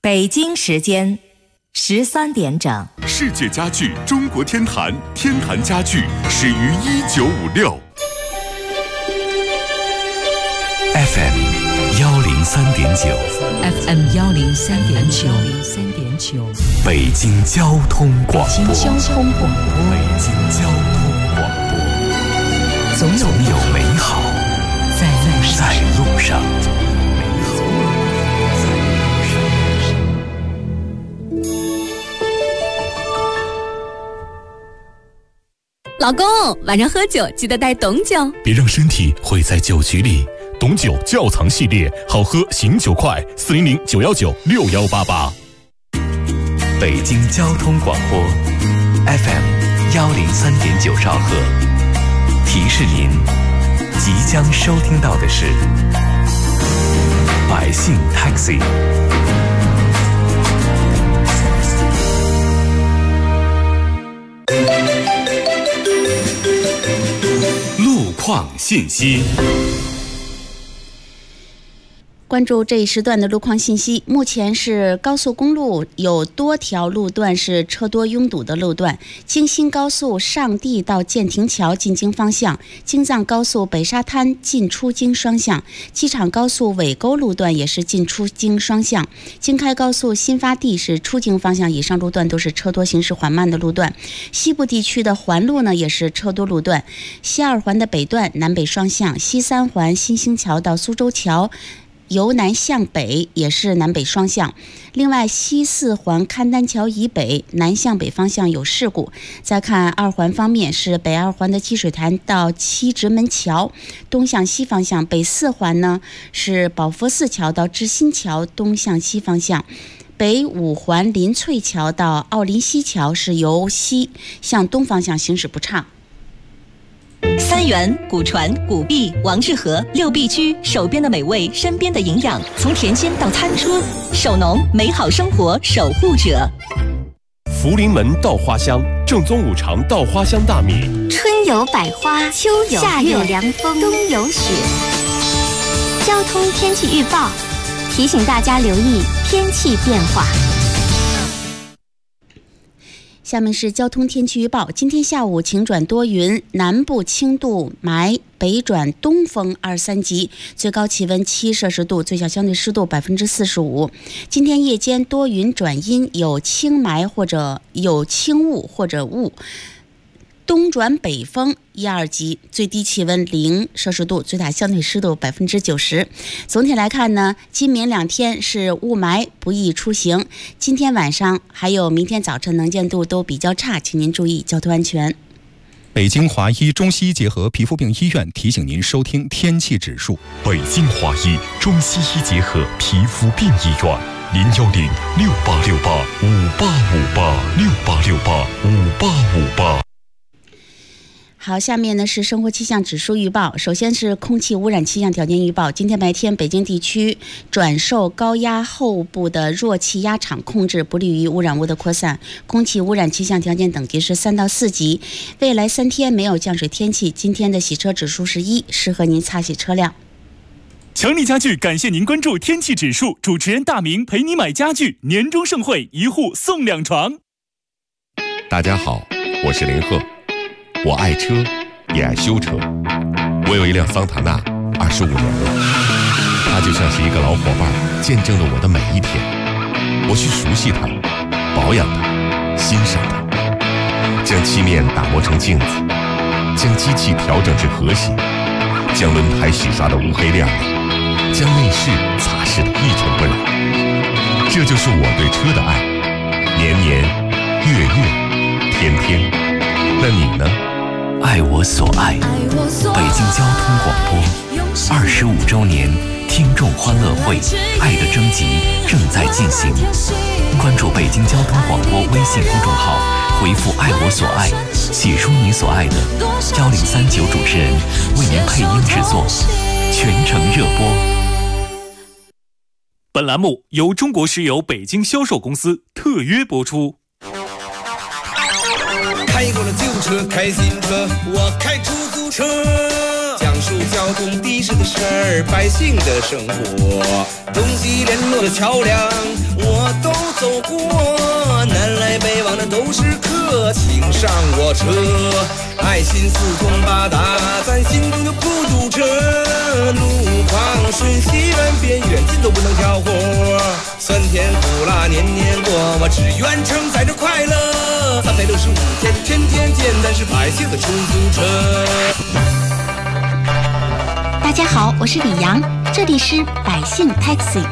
北京时间13点整。 世界家具中国天坛，天坛家具始于1956。 FM 103.9 FM 103.9 北京交通广播。 北京交通广播。 北京交通广播。总有美好在路上。 老公，晚上喝酒记得带董酒， 别让身体毁在酒局里。董酒窖藏系列，好喝醒酒快，400-919-6188。 北京交通广播 FM 103.9兆赫，提示您即将收听到的是百姓 Taxi。 路况信息。 关注这一时段的路况信息。目前是高速公路有多条路段是车多拥堵的路段：京新高速上地到建亭桥进京方向，京藏高速北沙滩进出京双向，机场高速尾沟路段也是进出京双向，京开高速新发地是出京方向，以上路段都是车多行驶缓慢的路段。西部地区的环路呢也是车多路段，西二环的北段南北双向，西三环新兴桥到苏州桥由南向北也是南北双向。另外，西四环勘丹桥以北南向北方向有事故。再看二环方面，是北二环的积水潭到七直门桥东向西方向，北四环呢是宝佛寺桥到知新桥东向西方向，北五环林翠桥到奥林西桥是由西向东方向行驶不畅。 三元、古传、古币、王致和六必居，手边的美味，身边的营养，从甜心到餐车，手农美好生活守护者。 福临门稻花香，正宗五常稻花香大米。 春有百花，秋有夏有凉风，冬有雪。交通天气预报提醒大家留意天气变化。 下面是交通天气预报。今天下午晴转多云，南部轻度霾，北转东风23级，最高气温7摄氏度，最小相对湿度45%。今天夜间多云转阴，有轻霾或者有轻雾或者雾，东转北风1、2级，最低气温0摄氏度，最大相对湿度90%。总体来看呢，今明两天是雾霾，不宜出行。今天晚上还有明天早晨能见度都比较差，请您注意交通安全。 北京华医中西医结合皮肤病医院提醒您收听天气指数。 北京华医中西医结合皮肤病医院，010-6868-5858，6868-5858。 好，下面呢是生活气象指数预报。首先是空气污染气象条件预报。今天白天，北京地区转受高压后部的弱气压场控制，不利于污染物的扩散，空气污染气象条件等级是3到4级。未来3天没有降水天气，今天的洗车指数是1，适合您擦洗车辆。 强力家具感谢您关注天气指数，主持人大明陪你买家具，年终盛会，1户送2床。 大家好，我是林鹤。我爱车，也爱修车。我有一辆桑塔纳，25年了，它就像是一个老伙伴，见证了我的每一天。我去熟悉它，保养它，欣赏它，将漆面打磨成镜子，将机器调整至和谐，将轮胎洗刷得乌黑亮丽，将内饰擦拭得一尘不染。这就是我对车的爱，年年，月月，天天。那你呢？ 爱我所爱，北京交通广播25周年听众欢乐会爱的征集正在进行，关注北京交通广播微信公众号，回复爱我所爱，写出你所爱的，1039主持人为您配音制作，全程热播。 本栏目由中国石油北京销售公司特约播出。 开过了旧车，开新车，我开出租车，讲述交通的士的事儿，百姓的生活，东西联络的桥梁我都走过，南来北往的都是客，请上我车，爱心四通八达，咱心中就不堵车，路旁顺西软边远近都不能挑活，酸甜苦辣年年过，我只愿承载着快乐，365天天天见，咱是百姓的出租车。 大家好，我是李阳，这里是百姓 Taxi。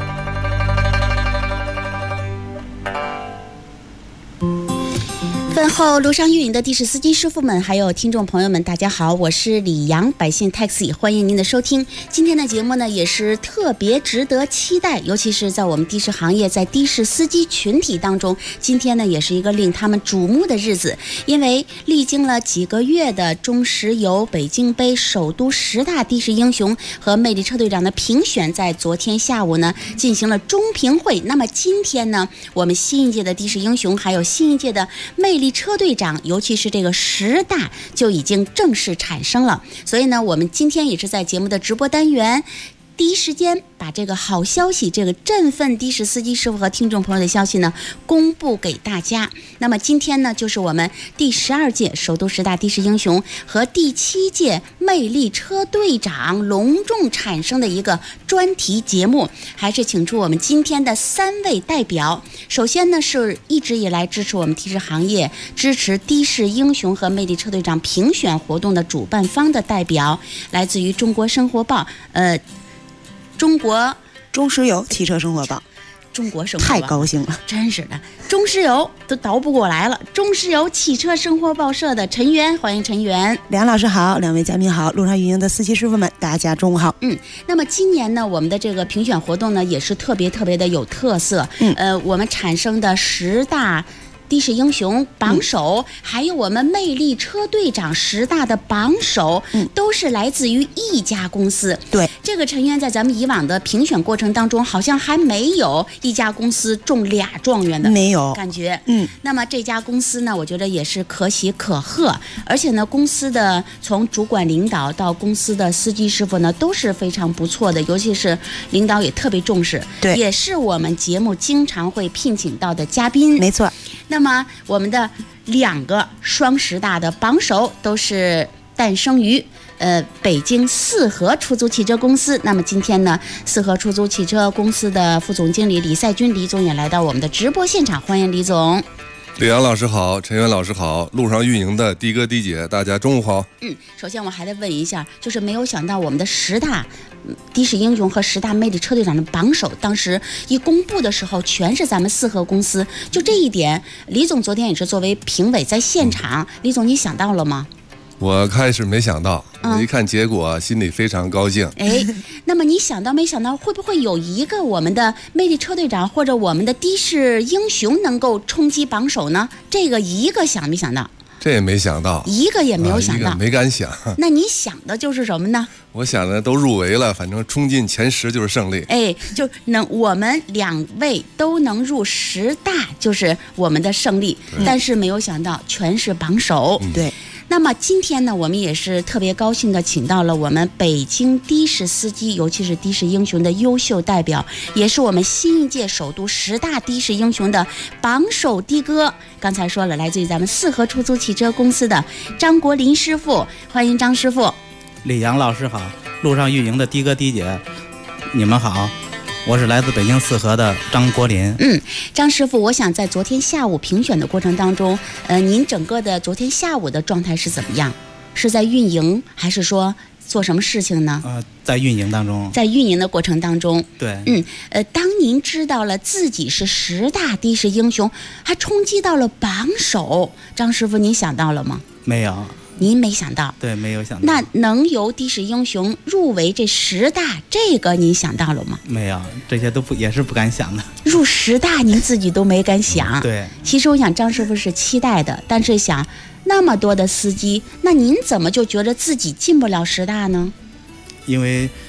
问候路上运营的的士司机师傅们，还有听众朋友们，大家好，我是李阳，百姓 Taxi， 欢迎您的收听。今天的节目呢，也是特别值得期待，尤其是在我们的士行业，在的士司机群体当中，今天呢，也是一个令他们瞩目的日子，因为历经了几个月的中石油北京杯首都10大的士英雄和魅力车队长的评选，在昨天下午呢进行了中评会。那么今天呢，我们新一届的的士英雄，还有新一届的魅力车队长，尤其是这个10大就已经正式产生了。所以呢，我们今天也是在节目的直播单元第一时间把这个好消息，这个振奋的士司机师傅和听众朋友的消息呢公布给大家。那么今天呢，就是我们第12届首都10大的士英雄和第7届魅力车队长隆重产生的一个专题节目，还是请出我们今天的3位代表。首先呢，是一直以来支持我们的士行业、支持的士英雄和魅力车队长评选活动的主办方的代表，来自于中国生活报，中国中石油汽车生活报， 中国生活报太高兴了， 真是的，中石油都倒不过来了。中石油汽车生活报社的陈源，欢迎陈源。 梁老师好，两位嘉宾好，路上运营的司机师傅们，大家中午好。 那么今年呢，我们的这个评选活动呢，也是特别的有特色。我们产生的10大的士英雄榜首，还有我们魅力车队长10大的榜首，都是来自于一家公司。 对， 这个陈源在咱们以往的评选过程当中，好像还没有一家公司中2状元的， 没有感觉。那么这家公司呢，我觉得也是可喜可贺，而且呢，公司的从主管领导到公司的司机师傅呢，都是非常不错的，尤其是领导也特别重视， 对， 也是我们节目经常会聘请到的嘉宾。 没错。 那么我们的2个双10大的榜首都是诞生于北京四合出租汽车公司。那么今天呢，四合出租汽车公司的副总经理李赛军李总也来到我们的直播现场，欢迎李总。 李阳老师好，陈源老师好，路上运营的的哥的姐，大家中午好。 首先我还得问一下，就是没有想到我们的10大的士英雄和10大魅力车队长的榜首，当时一公布的时候，全是咱们四合公司。就这一点，李总昨天也是作为评委在现场，李总你想到了吗？ 我开始没想到，一看结果心里非常高兴。 那么你想到没想到，会不会有一个我们的魅力车队长或者我们的的士英雄能够冲击榜首呢？这个一个想没想到？ 这也没想到， 一个也没有想到， 没敢想。 那你想的就是什么呢？ 我想的都入围了，反正冲进前10就是胜利。 就能我们2位都能入10大，就是我们的胜利。但是没有想到全是榜首。 对。 那么今天呢，我们也是特别高兴的，请到了我们北京的士司机，尤其是的士英雄的优秀代表，也是我们新一届首都10大的士英雄的榜首的哥。刚才说了，来自于咱们四合出租汽车公司的张国林师傅，欢迎张师傅。 李阳老师好，路上运营的的哥的姐，你们好。我是来自北京四合的张国林。 张师傅，我想在昨天下午评选的过程当中，您整个的昨天下午的状态是怎么样？是在运营，还是说做什么事情呢？ 在运营当中。 在运营的过程当中。 对。 当您知道了自己是10大的士英雄，还冲击到了榜首，张师傅，您想到了吗？ 没有。 您没想到？ 对，没有想到。 那能由的士英雄入围这10大，这个您想到了吗？ 没有，这些都也是不敢想的。 入10大，您自己都没敢想。 对。 其实我想张师傅是期待的，但是想那么多的司机，那您怎么就觉得自己进不了10大呢？ 因为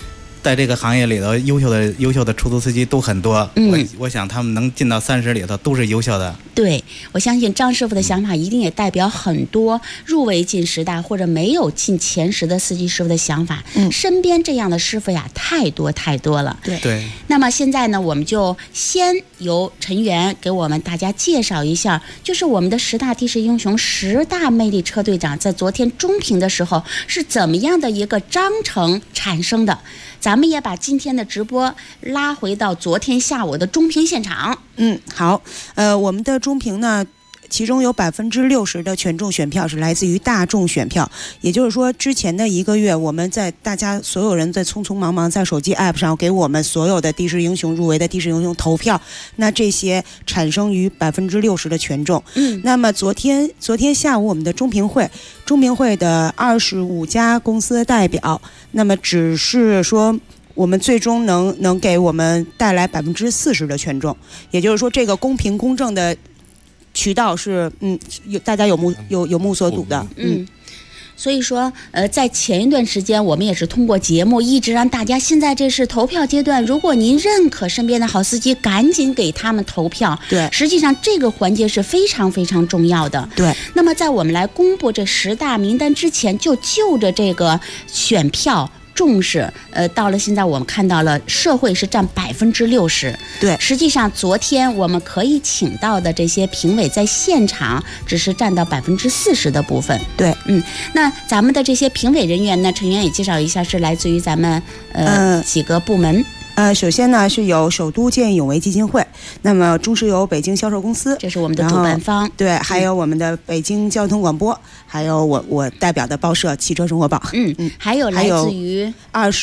在这个行业里头，优秀的出租司机都很多。我想他们能进到30里头，都是优秀的。 对，我相信张师傅的想法一定也代表很多入围进10大或者没有进前10的司机师傅的想法。身边这样的师傅呀，太多太多了。 对。 那么现在呢，我们就先由陈源给我们大家介绍一下，就是我们的10大的士英雄、10大魅力车队长在昨天中评的时候是怎么样的一个章程产生的。咱们也把今天的直播拉回到昨天下午的中评现场。 好，我们的中评呢，其中有60%的权重选票是来自于大众选票，也就是说，之前的1个月，我们大家所有人在匆匆忙忙在手机 app 上给我们所有的的士英雄入围的的士英雄投票，那这些产生于60%的权重。那么昨天下午我们的中评会的25家公司的代表，那么只是说我们最终能给我们带来40%的权重，也就是说，这个公平公正的渠道是大家有目所睹的。 所以说在前一段时间我们也是通过节目一直让大家，现在这是投票阶段，如果您认可身边的好司机，赶紧给他们投票。 对， 实际上这个环节是非常非常重要的。 对。 那么在我们来公布这10大名单之前，就着这个选票重视，到了现在我们看到了社会是占60%。 对， 实际上昨天我们可以请到的这些评委在现场只是占到40%的部分。 对， 那咱们的这些评委人员呢，陈源也介绍一下，是来自于咱们几个部门。 首先呢是有首都见义勇为基金会，那么中石油北京销售公司， 这是我们的主办方。 对，还有我们的北京交通广播，还有我代表的报社汽车生活榜。 还有来自于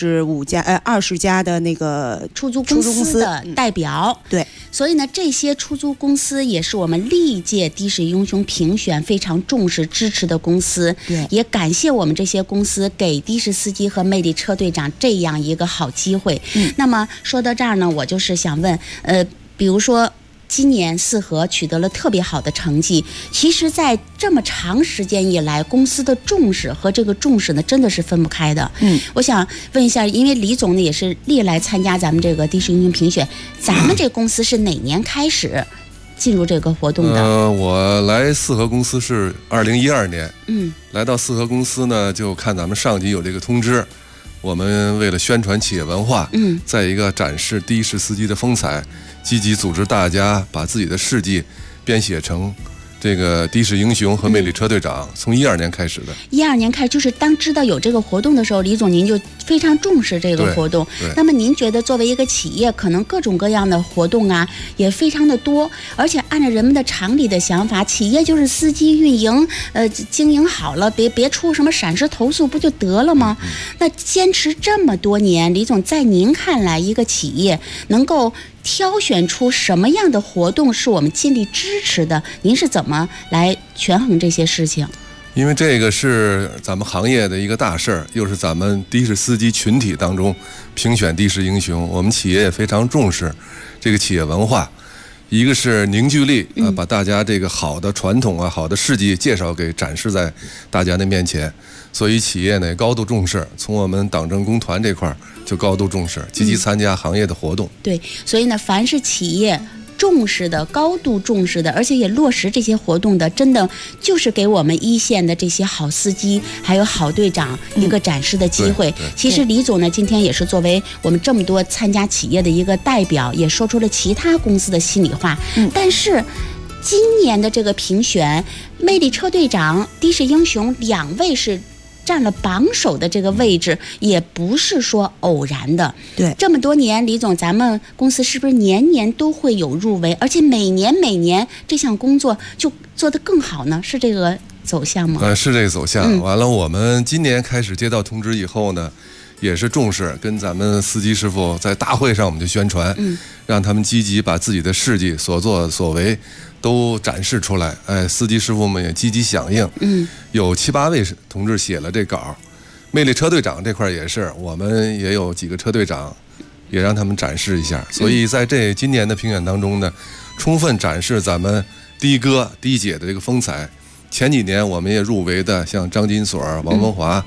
20家的那个出租公司的代表。 对， 所以呢，这些出租公司也是我们历届的士英雄评选非常重视支持的公司。 对， 也感谢我们这些公司给的士司机和魅力车队长这样一个好机会。那么说到这儿呢，我就是想问，比如说今年4合取得了特别好的成绩，其实在这么长时间以来，公司的重视和这个重视呢，真的是分不开的。我想问一下，因为李总呢也是历来参加咱们这个的士英雄评选，咱们这公司是哪年开始进入这个活动的？ 我来4合公司是2012年。来到4合公司呢，就看咱们上级有这个通知，我们为了宣传企业文化，再一个展示的士司机的风采，积极组织大家把自己的事迹编写成这个的士英雄和魅力车队长，从12年开始的。 12年开始，就是当知道有这个活动的时候，李总您就非常重视这个活动。那么您觉得作为一个企业，可能各种各样的活动啊也非常的多，而且按照人们的常理的想法，企业就是司机运营，经营好了，别出什么闪失投诉不就得了吗？那坚持这么多年，李总在您看来，一个企业能够挑选出什么样的活动是我们尽力支持的？您是怎么来权衡这些事情？ 因为这个是咱们行业的一个大事儿，又是咱们的士司机群体当中评选的士英雄，我们企业也非常重视这个企业文化。一个是凝聚力把大家这个好的传统啊、好的事迹介绍给展示在大家的面前，所以企业呢高度重视，从我们党政工团这块就高度重视，积极参加行业的活动。 对，所以呢，凡是企业重视的、高度重视的，而且也落实这些活动的，真的就是给我们一线的这些好司机还有好队长一个展示的机会。其实李总呢，今天也是作为我们这么多参加企业的一个代表，也说出了其他公司的心里话。但是今年的这个评选，魅力车队长、的士英雄2位是占了榜首的这个位置，也不是说偶然的。 对， 这么多年，李总，咱们公司是不是年年都会有入围，而且每年这项工作就做得更好呢？是这个走向吗？ 是这个走向。完了，我们今年开始接到通知以后呢，也是重视，跟咱们司机师傅在大会上我们就宣传，让他们积极把自己的事迹、所作所为都展示出来。司机师傅们也积极响应。有7、8位同志写了这稿。魅力车队长这块也是，我们也有几个车队长，也让他们展示一下。所以在今年的评选当中呢，充分展示咱们的哥、的姐的这个风采。前几年我们也入围的，像张金锁、王文华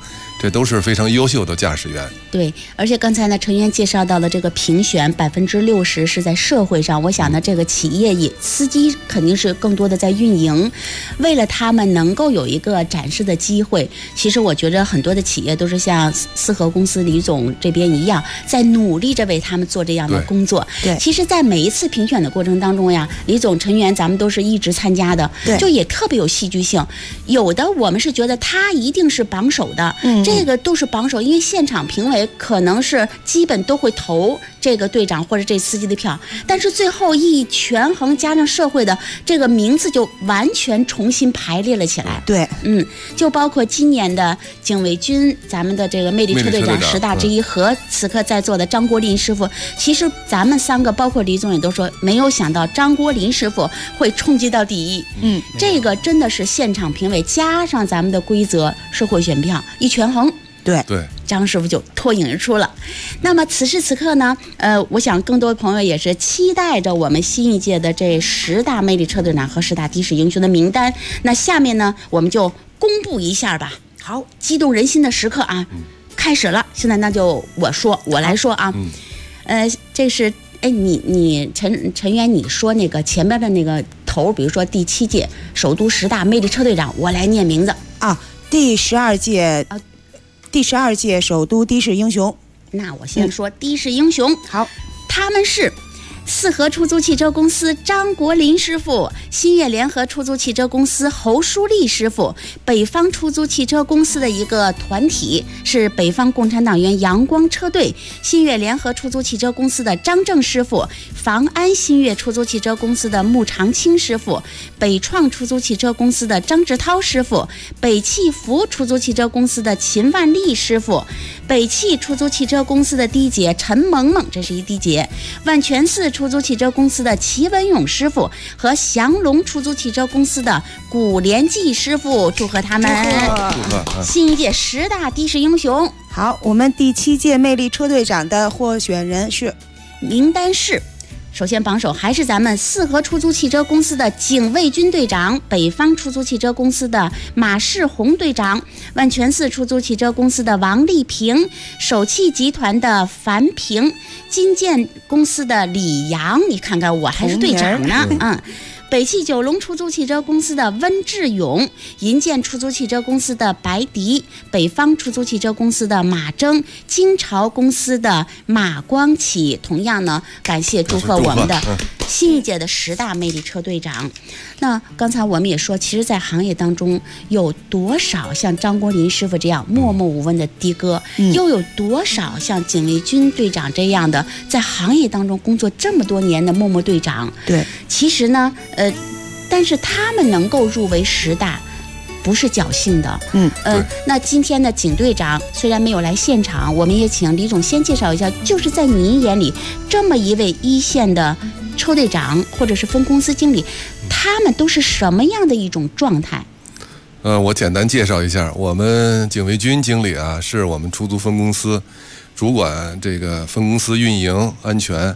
这都是非常优秀的驾驶员。 对，而且刚才呢，成员介绍到了这个评选60%是在社会上，我想呢，这个企业也司机肯定是更多的在运营，为了他们能够有一个展示的机会，其实我觉得很多的企业都是像四合公司李总这边一样，在努力着为他们做这样的工作。 对， 其实，在每一次评选的过程当中呀，李总成员咱们都是一直参加的，就也特别有戏剧性。有的我们是觉得他一定是榜首的，这个都是榜首，因为现场评委可能是基本都会投这个队长或者这司机的票，但是最后一权衡加上社会的这个名字就完全重新排列了起来。 对， 就包括今年的警卫军，咱们的这个魅力车队长10大之一和此刻在座的张国林师傅，其实咱们3个包括李总也都说，没有想到张国林师傅会冲击到第一。这个真的是现场评委加上咱们的规则社会选票一权衡。 对， 张师傅就脱颖而出了。那么此时此刻呢，我想更多的朋友也是期待着我们新一届的这10大魅力车队长和10大的士英雄的名单。那下面呢，我们就公布一下吧。好，激动人心的时刻啊，开始了。现在那就我来说啊，这是你陈源你说那个前边的那个头，比如说第7届首都10大魅力车队长，我来念名字啊，第12届首都的士英雄。 那我先说的士英雄。 好， 他们是四合出租汽车公司张国林师傅，新月联合出租汽车公司侯书立师傅，北方出租汽车公司的一个团体是北方共产党员阳光车队，新月联合出租汽车公司的张正师傅，房安新月出租汽车公司的穆长青师傅，北创出租汽车公司的张志涛师傅，北汽福出租汽车公司的秦万丽师傅，北汽出租汽车公司的低姐陈萌萌，这是一低姐，万全寺出租汽车公司的齐文勇师傅和祥龙出租汽车公司的古连记师傅，祝贺他们！新一届10大的士英雄。 好，我们第7届魅力车队长的获选人是名单是。首先榜首还是咱们四合出租汽车公司的警卫军队长，北方出租汽车公司的马世红队长，万全寺出租汽车公司的王丽萍，首汽集团的樊平，金建公司的李阳，你看看我还是队长呢。北汽九龙出租汽车公司的温志勇，银建出租汽车公司的白迪，北方出租汽车公司的马征，金朝公司的马光启。同样呢，感谢祝贺我们的新一届的10大魅力车队长。那刚才我们也说，其实在行业当中有多少像张国林师傅这样默默无闻的的哥，又有多少像警卫军队长这样的在行业当中工作这么多年的默默队长。 对， 其实呢但是他们能够入围10大不是侥幸的。那今天的警队长虽然没有来现场，我们也请李总先介绍一下，就是在您眼里这么一位一线的车队长或者是分公司经理，他们都是什么样的一种状态？ 我简单介绍一下，我们警卫军经理啊，是我们出租分公司主管这个分公司运营安全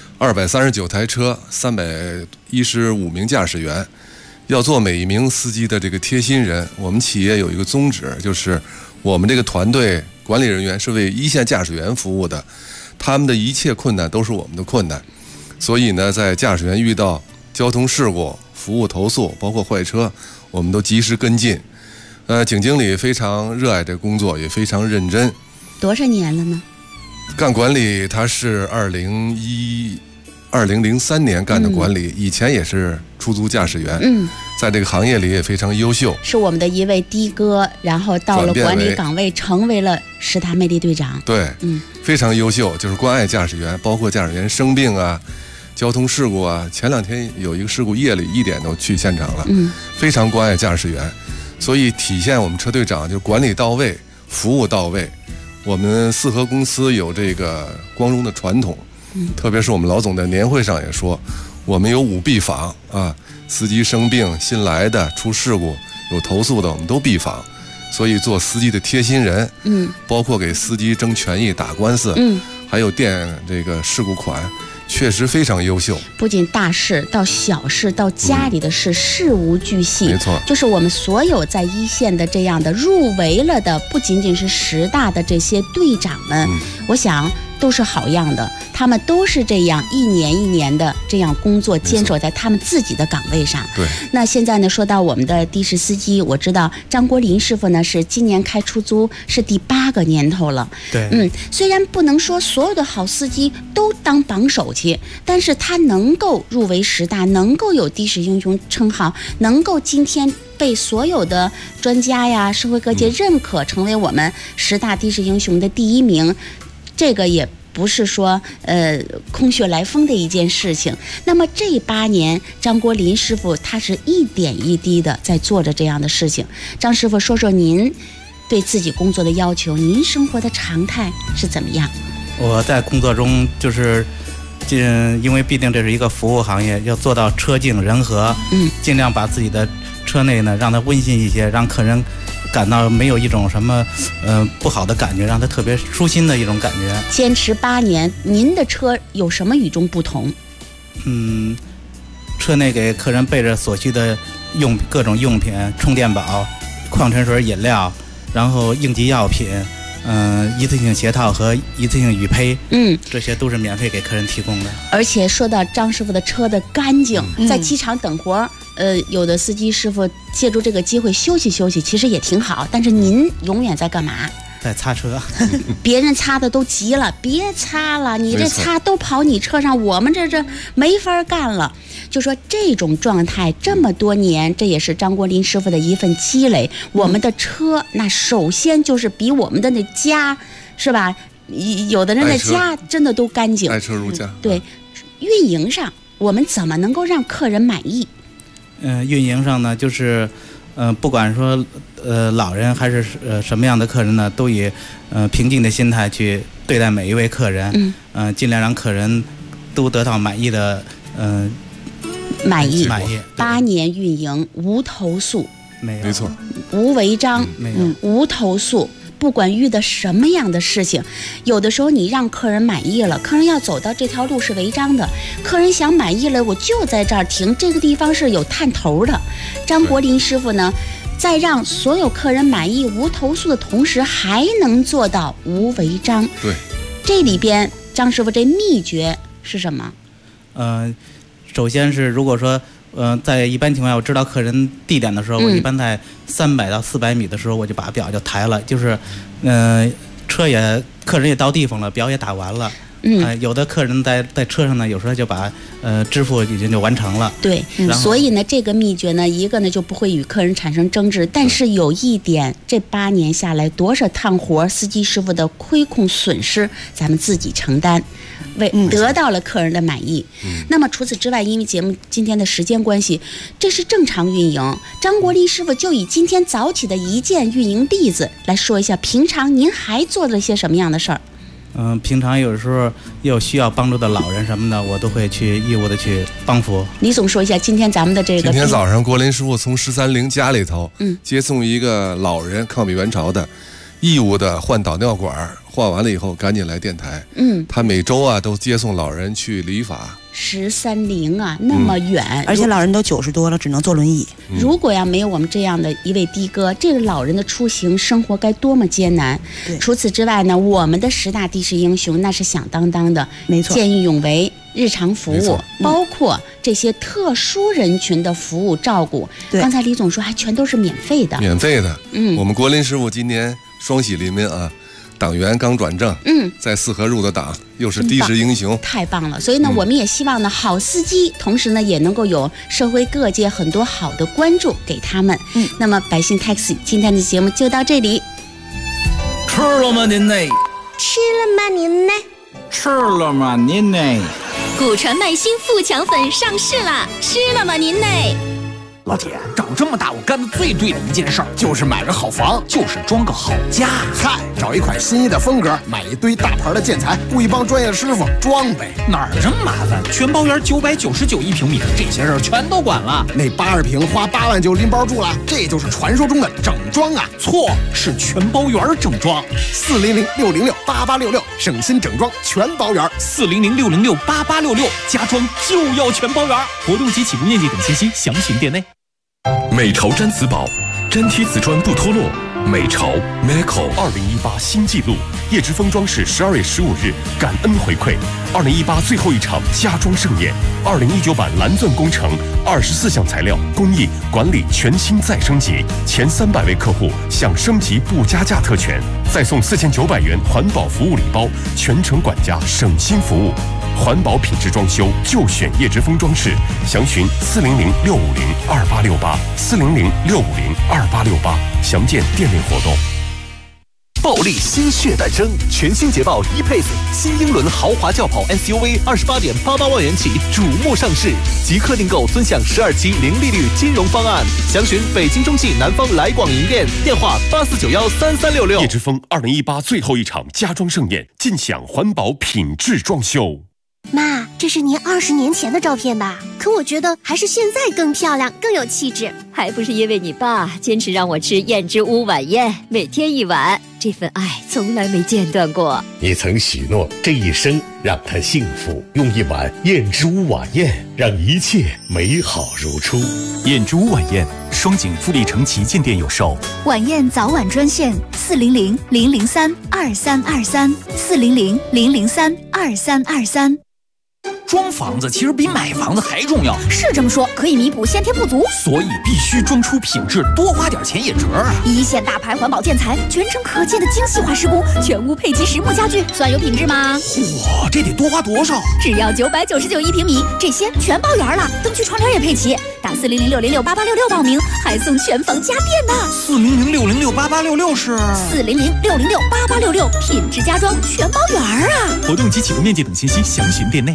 ，239台车，315名驾驶员，要做每一名司机的这个贴心人。我们企业有一个宗旨，就是我们这个团队管理人员是为一线驾驶员服务的，他们的一切困难都是我们的困难。所以呢，在驾驶员遇到交通事故、服务投诉，包括坏车，我们都及时跟进。警经理非常热爱这工作，也非常认真。 多少年了呢？ 干管理他是2003年干的管理，以前也是出租驾驶员，在这个行业里也非常优秀， 是我们的一位的哥，然后到了管理岗位，成为了10大魅力队长。 对，非常优秀，就是关爱驾驶员，包括驾驶员生病啊、交通事故啊。前2天有一个事故，夜里1点都去现场了，非常关爱驾驶员，所以体现我们车队长就管理到位，服务到位。我们四合公司有这个光荣的传统，特别是我们老总在年会上也说，我们有5必访啊，司机生病、新来的、出事故、有投诉的，我们都必访。所以做司机的贴心人，包括给司机争权益、打官司，还有垫这个事故款， 确实非常优秀。 不仅大事到小事到家里的事，事无巨细。 没错， 就是我们所有在一线的这样的入围了的，不仅仅是10大的这些队长们，我想都是好样的，他们都是这样一年一年的这样工作，坚守在他们自己的岗位上。 对。 那现在呢，说到我们的的士司机，我知道张国林师傅呢是今年开出租是第8个年头了。 对。 虽然不能说所有的好司机都当榜首去，但是他能够入围10大，能够有的士英雄称号，能够今天被所有的专家呀、社会各界认可，成为我们10大的士英雄的第1名。这个也不是说空穴来风的一件事情。那么这8年，张国林师傅他是一点一滴的在做着这样的事情。张师傅，说说您对自己工作的要求，您生活的常态是怎么样？ 我在工作中就是因为毕竟这是一个服务行业，要做到车静人和，尽量把自己的车内呢让它温馨一些，让客人感到没有一种什么不好的感觉，让他特别舒心的一种感觉。 坚持8年，您的车有什么与众不同？ 车内给客人备着所需的各种用品，充电宝、矿泉水、饮料，然后应急药品，一次性鞋套和一次性雨披，这些都是免费给客人提供的。 而且说到张师傅的车的干净，在机场等活，有的司机师傅借助这个机会休息休息，其实也挺好。但是您永远在干嘛？ 在擦车。 别人擦的都急了，别擦了，你这擦都跑你车上，我们这没法干了。就说这种状态这么多年，这也是张国林师傅的一份积累。我们的车那首先就是比我们的那家，是吧？有的人的家真的都干净， 爱车如家。 对，运营上我们怎么能够让客人满意？ 运营上呢，就是不管说老人还是什么样的客人呢，都以平静的心态去对待每一位客人，尽量让客人都得到满意的满意。8年运营无投诉， 没错， 无违章， 没有， 无投诉。不管遇到什么样的事情，有的时候你让客人满意了，客人要走到这条路是违章的，客人想满意了，我就在这儿停，这个地方是有探头的。张国林师傅呢，在让所有客人满意无投诉的同时，还能做到无违章。 对， 这里边张师傅这秘诀是什么？ 首先是如果说在一般情况下，我知道客人地点的时候，我一般在300到400米的时候，我就把表就抬了，就是客人也到地方了，表也打完了。有的客人在车上呢，有时候就把支付已经就完成了。 对，所以呢，这个秘诀呢，一个呢就不会与客人产生争执，但是有一点，这8年下来，多少趟活，司机师傅的亏空损失，咱们自己承担，得到了客人的满意。那么除此之外，因为节目今天的时间关系，这是正常运营。张国林师傅就以今天早起的一件运营例子来说一下，平常您还做了些什么样的事儿？ 平常有时候有需要帮助的老人什么的，我都会去义务的去帮扶。 李总说一下，今天咱们的这个。 今天早上，国林师傅从130家里头，接送一个老人，抗美援朝的，义务的换导尿管，换完了以后赶紧来电台。他每周啊都接送老人去理发。 130啊，那么远， 而且老人都90多了，只能坐轮椅。 如果要没有我们这样的一位的哥，这个老人的出行生活该多么艰难。除此之外呢，我们的10大的士英雄那是响当当的， 没错， 见义勇为，日常服务，包括这些特殊人群的服务照顾。刚才李总说还全都是免费的。 免费的。我们国林师傅今年双喜临门啊。党员刚转正，在4合入的党，又是的士英雄， 太棒了！所以呢，我们也希望呢，好司机，同时呢，也能够有社会各界很多好的关注给他们。那么百姓 Taxi 今天的节目就到这里。 吃了吗您呢？ 吃了吗您呢？ 吃了吗您呢？ 古传麦新富强粉上市啦！吃了吗您呢？ 老铁，长这么大我干的最对的一件事儿，就是买个好房，就是装个好家。 嗨，找一款心仪的风格，买一堆大牌的建材，雇一帮专业师傅装呗。 哪儿这么麻烦？全包圆999一平米，这些事儿全都管了。 那82平花8万就拎包住了，这就是传说中的整装啊！ 错，是全包圆整装。 400-606-8866，省心整装全包圆。 400-606-8866，家装就要全包圆。活动及起步面积等信息详询店内。 美潮毡瓷宝，粘贴瓷砖不脱落。美潮 Meco 2018新纪录，叶之峰装饰12月15日感恩回馈2018最后一场家装盛宴，2019版蓝钻工程，24项材料工艺管理全新再升级，前300位客户享升级不加价特权，再送4900元环保服务礼包，全程管家省心服务。环保品质装修就选叶之峰装饰，详询400-650-2868，400-650-2868，详见店内活动。 暴力新血诞生，全新捷豹E-Pace新英伦豪华轿跑 SUV28.88万元起瞩目上市，即刻订购尊享12期零利率金融方案。详询北京中汽南方来广营店，电话84913366。 叶之峰2018最后一场家装盛宴，尽享环保品质装修。 妈，这是您20年前的照片吧？可我觉得还是现在更漂亮，更有气质。 还不是因为你爸坚持让我吃燕之屋晚宴，每天1碗，这份爱从来没间断过。 你曾许诺这一生让他幸福，用1碗燕之屋晚宴让一切美好如初。 燕之屋晚宴，双井富力城旗舰店有售。 晚宴早晚专线400-003-2323，400-003-2323。 装房子其实比买房子还重要， 是这么说，可以弥补先天不足， 所以必须装出品质，多花点钱也值啊！ 一线大牌环保建材，全程可见的精细化施工，全屋配齐实木家具，算有品质吗？ 嚯，这得多花多少？ 只要999一平米，这些全包圆了，灯区窗帘也配齐。打400-606-8866报名，还送全房家电呢。 400-606-8866是 400-606-8866，品质家装全包圆啊！ 活动及起步面积等信息详询店内。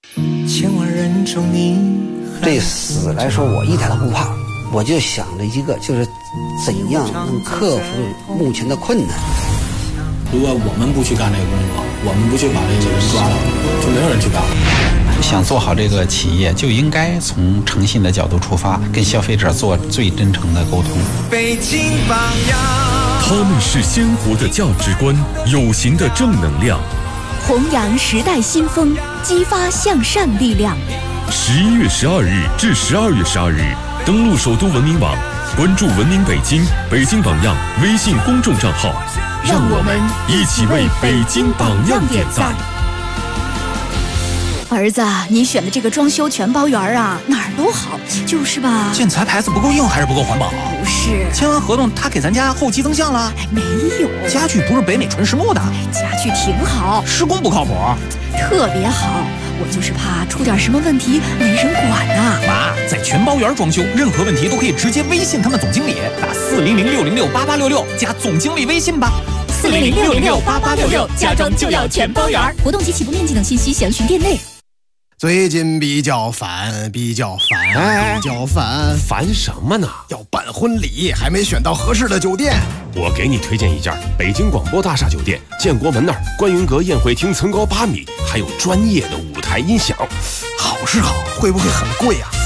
对死来说，我一点都不怕，我就想着一个，就是怎样能克服目前的困难。 如果我们不去干这个工作，我们不去把这个人抓了，就没有人去干了。 想做好这个企业，就应该从诚信的角度出发，跟消费者做最真诚的沟通。 北京榜样， 他们是鲜活的价值观，有形的正能量， 弘扬时代新风，激发向善力量。 11月12日至12月12日，登录首都文明网，关注文明北京、北京榜样微信公众账号，让我们一起为北京榜样点赞。 儿子，你选的这个装修全包圆啊，哪儿都好，就是吧？ 建材牌子不够硬还是不够环保？ 不是， 签完合同他给咱家后期增项了？ 没有， 家具不是北美纯实木的， 家具挺好， 施工不靠谱， 特别好。我就是怕出点什么问题没人管呐。 妈，在全包圆装修，任何问题都可以直接微信他们总经理，打400-606-8866加总经理微信吧。 400-606-8866，家装就要全包圆。活动及起步面积等信息详询店内。 最近比较烦， 烦什么呢？ 要办婚礼，还没选到合适的酒店。 我给你推荐一家北京广播大厦酒店，建国门那儿观云阁宴会厅层高8米，还有专业的舞台音响。 好是好，会不会很贵啊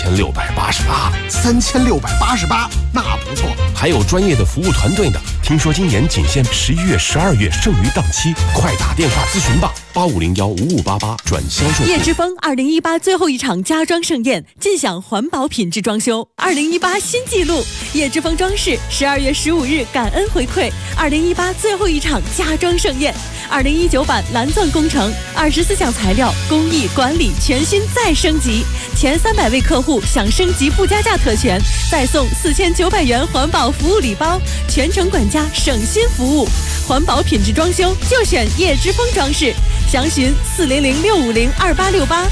？3688，那不错。 还有专业的服务团队呢。听说今年仅限11月、12月剩余档期，快打电话咨询吧，8501-5588转销售。 叶之峰2018最后一场家装盛宴，尽享环保品质装修。2018新纪录，叶之峰装饰12月15日感恩回馈2018最后一场家装盛宴。2019版蓝钻工程，24项材料工艺管理全新再升级，前300位客户享升级不加价特权，再送4900元环保服务礼包，全程管家省心服务。环保品质装修就选叶之峰装饰，详询400-650-2868，400-650-2868，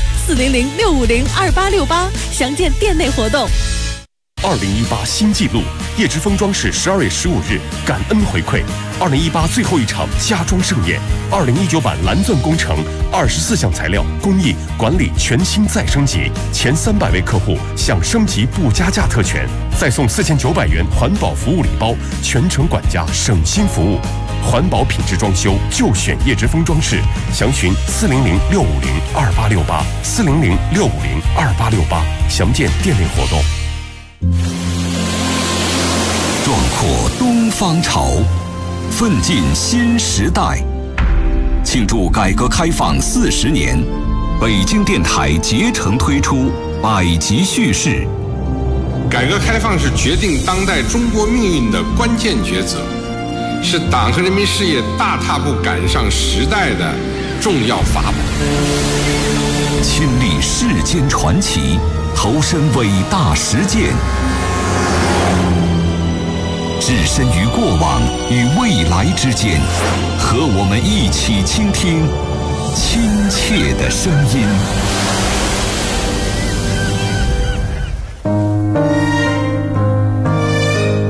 详见店内活动。 2018新纪录，叶之峰装饰12月15日感恩回馈2018最后一场家装盛宴， 2019版蓝钻工程，24项材料工艺管理全新再升级，前300位客户享升级不加价特权，再送4900元环保服务礼包，全程管家省心服务。环保品质装修就选叶之峰装饰，详询400-650-2868，400-650-2868，详见店内活动。 壮阔东方潮，奋进新时代。庆祝改革开放40年，北京电台竭诚推出百集叙事。 改革开放是决定当代中国命运的关键抉择，是党和人民事业大踏步赶上时代的重要法宝。 亲历世间传奇，投身伟大实践，置身于过往与未来之间，和我们一起倾听亲切的声音。